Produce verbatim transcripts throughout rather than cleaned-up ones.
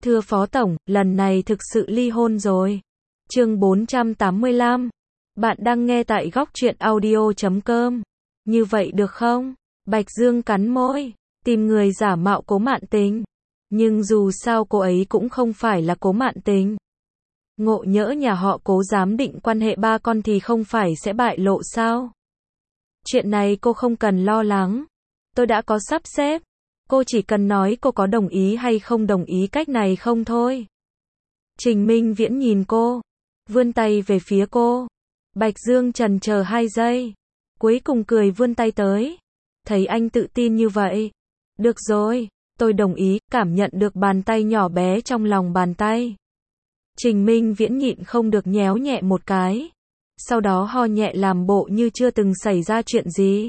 Thưa Phó Tổng, lần này thực sự ly hôn rồi. Chương bốn trăm tám mươi lăm. Bạn đang nghe tại góc truyện audio chấm com. Như vậy được không? Bạch Dương cắn môi, tìm người giả mạo Cố Mạn Tình. Nhưng dù sao cô ấy cũng không phải là Cố Mạn Tình. Ngộ nhỡ nhà họ Cố giám định quan hệ ba con thì không phải sẽ bại lộ sao? Chuyện này cô không cần lo lắng. Tôi đã có sắp xếp. Cô chỉ cần nói cô có đồng ý hay không đồng ý cách này không thôi. Trình Minh Viễn nhìn cô, vươn tay về phía cô. Bạch Dương chần chờ hai giây, cuối cùng cười vươn tay tới. Thấy anh tự tin như vậy. Được rồi, tôi đồng ý, cảm nhận được bàn tay nhỏ bé trong lòng bàn tay. Trình Minh Viễn nhịn không được nhéo nhẹ một cái. Sau đó ho nhẹ làm bộ như chưa từng xảy ra chuyện gì.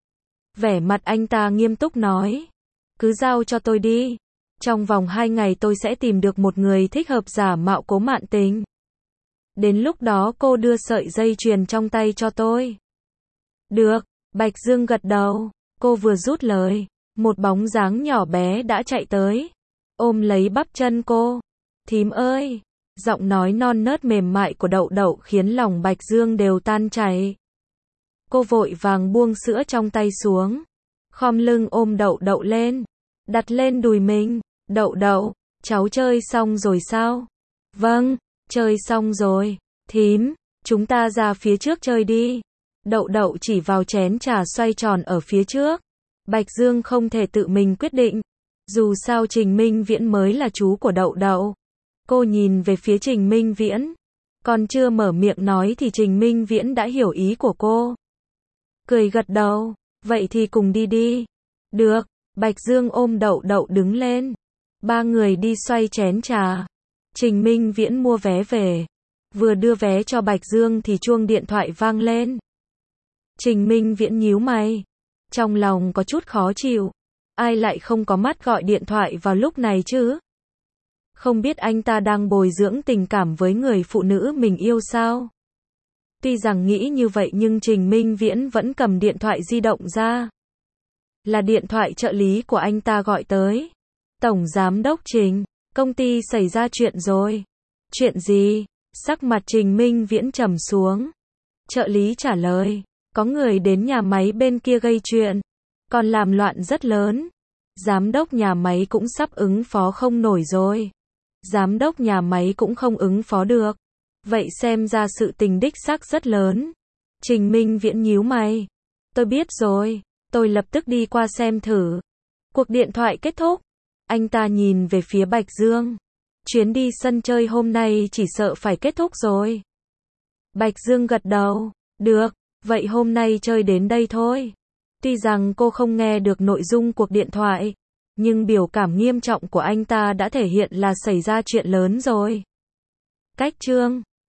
Vẻ mặt anh ta nghiêm túc nói. Cứ giao cho tôi đi. Trong vòng hai ngày tôi sẽ tìm được một người thích hợp giả mạo Cố Mạn Tình. Đến lúc đó cô đưa sợi dây chuyền trong tay cho tôi. Được, Bạch Dương gật đầu. Cô vừa rút lời, một bóng dáng nhỏ bé đã chạy tới, ôm lấy bắp chân cô. Thím ơi! Giọng nói non nớt mềm mại của Đậu Đậu khiến lòng Bạch Dương đều tan chảy. Cô vội vàng buông sữa trong tay xuống, khom lưng ôm Đậu Đậu lên, đặt lên đùi mình. Đậu Đậu, cháu chơi xong rồi sao? Vâng, chơi xong rồi. Thím, chúng ta ra phía trước chơi đi. Đậu Đậu chỉ vào chén trà xoay tròn ở phía trước. Bạch Dương không thể tự mình quyết định. Dù sao Trình Minh Viễn mới là chú của Đậu Đậu. Cô nhìn về phía Trình Minh Viễn. Còn chưa mở miệng nói thì Trình Minh Viễn đã hiểu ý của cô. Cười gật đầu. Vậy thì cùng đi đi. Được. Bạch Dương ôm Đậu Đậu đứng lên. Ba người đi xoay chén trà. Trình Minh Viễn mua vé về. Vừa đưa vé cho Bạch Dương thì chuông điện thoại vang lên. Trình Minh Viễn nhíu mày. Trong lòng có chút khó chịu. Ai lại không có mắt gọi điện thoại vào lúc này chứ? Không biết anh ta đang bồi dưỡng tình cảm với người phụ nữ mình yêu sao? Tuy rằng nghĩ như vậy nhưng Trình Minh Viễn vẫn cầm điện thoại di động ra. Là điện thoại trợ lý của anh ta gọi tới. Tổng Giám đốc Trình, công ty xảy ra chuyện rồi. Chuyện gì? Sắc mặt Trình Minh Viễn trầm xuống. Trợ lý trả lời, có người đến nhà máy bên kia gây chuyện, còn làm loạn rất lớn. Giám đốc nhà máy cũng sắp ứng phó không nổi rồi. Giám đốc nhà máy cũng không ứng phó được. Vậy xem ra sự tình đích xác rất lớn. Trình Minh Viễn nhíu mày. Tôi biết rồi, tôi lập tức đi qua xem thử. Cuộc điện thoại kết thúc. Anh ta nhìn về phía Bạch Dương. Chuyến đi sân chơi hôm nay chỉ sợ phải kết thúc rồi. Bạch Dương gật đầu. Được, vậy hôm nay chơi đến đây thôi. Tuy rằng cô không nghe được nội dung cuộc điện thoại, nhưng biểu cảm nghiêm trọng của anh ta đã thể hiện là xảy ra chuyện lớn rồi. Cách chương